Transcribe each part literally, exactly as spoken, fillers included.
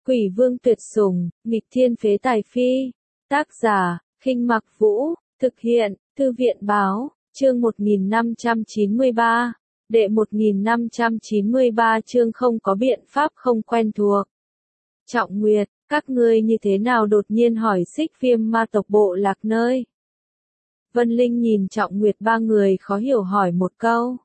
Quỷ vương tuyệt sủng, nghịch thiên phế tài phi. Tác giả, Khinh Mặc Vũ, thực hiện, Thư viện báo, chương một nghìn năm trăm chín mươi ba. Đệ một nghìn năm trăm chín mươi ba chương không có biện pháp không quen thuộc. Trọng Nguyệt, các ngươi như thế nào đột nhiên hỏi Xích Viêm ma tộc bộ lạc nơi? Vân Linh nhìn Trọng Nguyệt ba người khó hiểu hỏi một câu.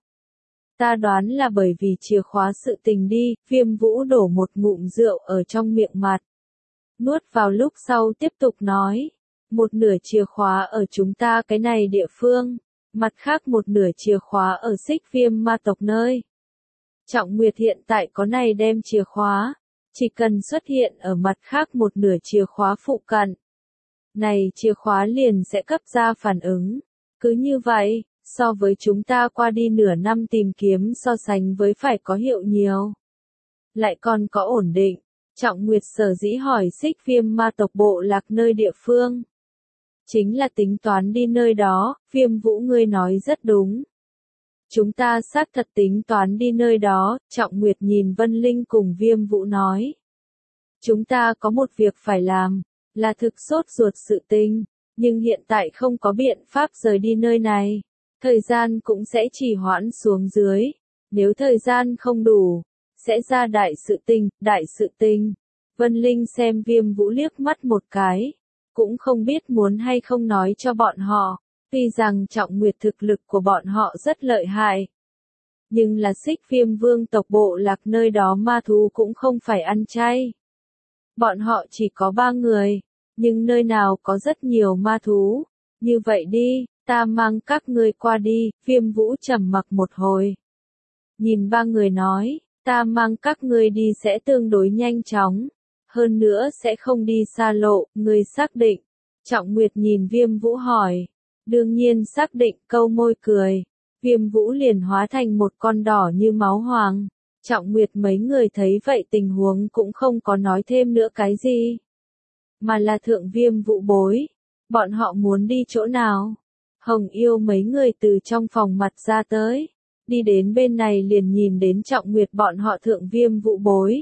Ta đoán là bởi vì chìa khóa sự tình đi, Viêm Vũ đổ một ngụm rượu ở trong miệng mặt. Nuốt vào lúc sau tiếp tục nói. Một nửa chìa khóa ở chúng ta cái này địa phương, mặt khác một nửa chìa khóa ở Xích Viêm ma tộc nơi. Trọng Nguyệt hiện tại có này đem chìa khóa, chỉ cần xuất hiện ở mặt khác một nửa chìa khóa phụ cận. Này chìa khóa liền sẽ cấp ra phản ứng. Cứ như vậy, so với chúng ta qua đi nửa năm tìm kiếm so sánh với phải có hiệu nhiều. Lại còn có ổn định. Trọng Nguyệt sở dĩ hỏi Xích Viêm ma tộc bộ lạc nơi địa phương. Chính là tính toán đi nơi đó, Viêm Vũ ngươi nói rất đúng. Chúng ta xác thật tính toán đi nơi đó, Trọng Nguyệt nhìn Vân Linh cùng Viêm Vũ nói. Chúng ta có một việc phải làm, là thực sốt ruột sự tình, nhưng hiện tại không có biện pháp rời đi nơi này. Thời gian cũng sẽ trì hoãn xuống dưới, nếu thời gian không đủ, sẽ ra đại sự tình, đại sự tình. Vân Linh xem Viêm Vũ liếc mắt một cái, cũng không biết muốn hay không nói cho bọn họ, tuy rằng Trọng Nguyệt thực lực của bọn họ rất lợi hại. Nhưng là Xích Viêm vương tộc bộ lạc nơi đó ma thú cũng không phải ăn chay. Bọn họ chỉ có ba người, nhưng nơi nào có rất nhiều ma thú. Như vậy đi, ta mang các ngươi qua đi, Viêm Vũ trầm mặc một hồi. Nhìn ba người nói, ta mang các ngươi đi sẽ tương đối nhanh chóng. Hơn nữa sẽ không đi xa lộ, ngươi xác định. Trọng Nguyệt nhìn Viêm Vũ hỏi. Đương nhiên xác định, câu môi cười. Viêm Vũ liền hóa thành một con đỏ như máu hoàng. Trọng Nguyệt mấy người thấy vậy tình huống cũng không có nói thêm nữa cái gì. Mà là thượng Viêm Vũ bối. Bọn họ muốn đi chỗ nào? Hồng Yêu mấy người từ trong phòng mặt ra tới. Đi đến bên này liền nhìn đến Trọng Nguyệt bọn họ thượng Viêm Vũ bối.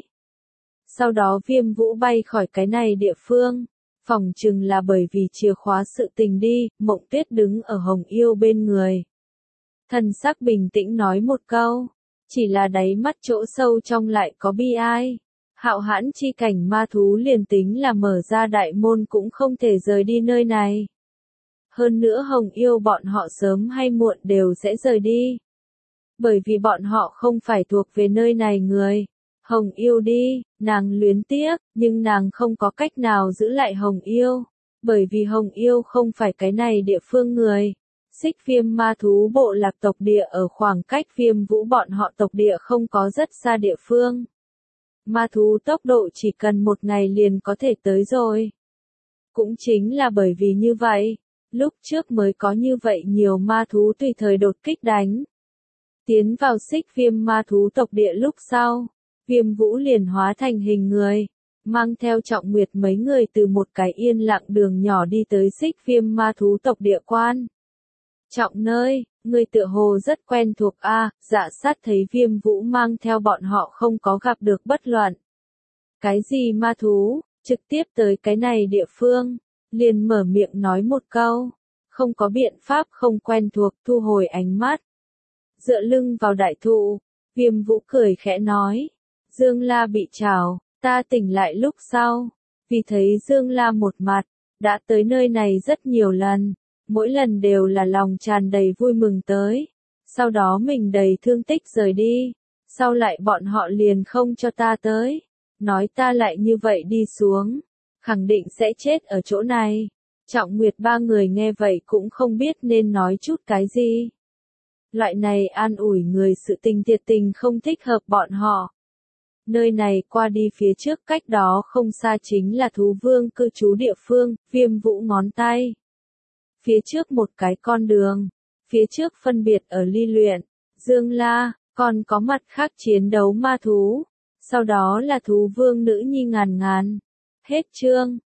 Sau đó Viêm Vũ bay khỏi cái này địa phương. Phòng chừng là bởi vì chìa khóa sự tình đi, Mộng Tuyết đứng ở Hồng Yêu bên người. Thần sắc bình tĩnh nói một câu. Chỉ là đáy mắt chỗ sâu trong lại có bi ai. Hạo hãn chi cảnh ma thú liền tính là mở ra đại môn cũng không thể rời đi nơi này. Hơn nữa Hồng Yêu bọn họ sớm hay muộn đều sẽ rời đi. Bởi vì bọn họ không phải thuộc về nơi này người. Hồng Yêu đi, nàng luyến tiếc, nhưng nàng không có cách nào giữ lại Hồng Yêu. Bởi vì Hồng Yêu không phải cái này địa phương người. Xích Viêm ma thú bộ lạc tộc địa ở khoảng cách Viêm Vũ bọn họ tộc địa không có rất xa địa phương. Ma thú tốc độ chỉ cần một ngày liền có thể tới rồi. Cũng chính là bởi vì như vậy, lúc trước mới có như vậy nhiều ma thú tùy thời đột kích đánh. Tiến vào Xích Viêm ma thú tộc địa lúc sau, Viêm Vũ liền hóa thành hình người, mang theo Trọng Nguyệt mấy người từ một cái yên lặng đường nhỏ đi tới Xích Viêm ma thú tộc địa quan. Trọng nơi, người tựa hồ rất quen thuộc a, Dạ Sát thấy Viêm Vũ mang theo bọn họ không có gặp được bất loạn. Cái gì ma thú, trực tiếp tới cái này địa phương, liền mở miệng nói một câu, không có biện pháp không quen thuộc thu hồi ánh mắt. Dựa lưng vào đại thụ, Viêm Vũ cười khẽ nói, Dương La bị trảo, ta tỉnh lại lúc sau, vì thấy Dương La một mặt, đã tới nơi này rất nhiều lần. Mỗi lần đều là lòng tràn đầy vui mừng tới, sau đó mình đầy thương tích rời đi, sau lại bọn họ liền không cho ta tới, nói ta lại như vậy đi xuống, khẳng định sẽ chết ở chỗ này. Trọng Nguyệt ba người nghe vậy cũng không biết nên nói chút cái gì. Loại này an ủi người sự tình thiệt tình không thích hợp bọn họ. Nơi này qua đi phía trước cách đó không xa chính là thú vương cư trú địa phương, Viêm Vũ ngón tay. Phía trước một cái con đường, phía trước phân biệt ở Ly Luyện, Dương La, còn có mặt khác chiến đấu ma thú, sau đó là thú vương nữ nhi ngàn ngàn. Hết chương.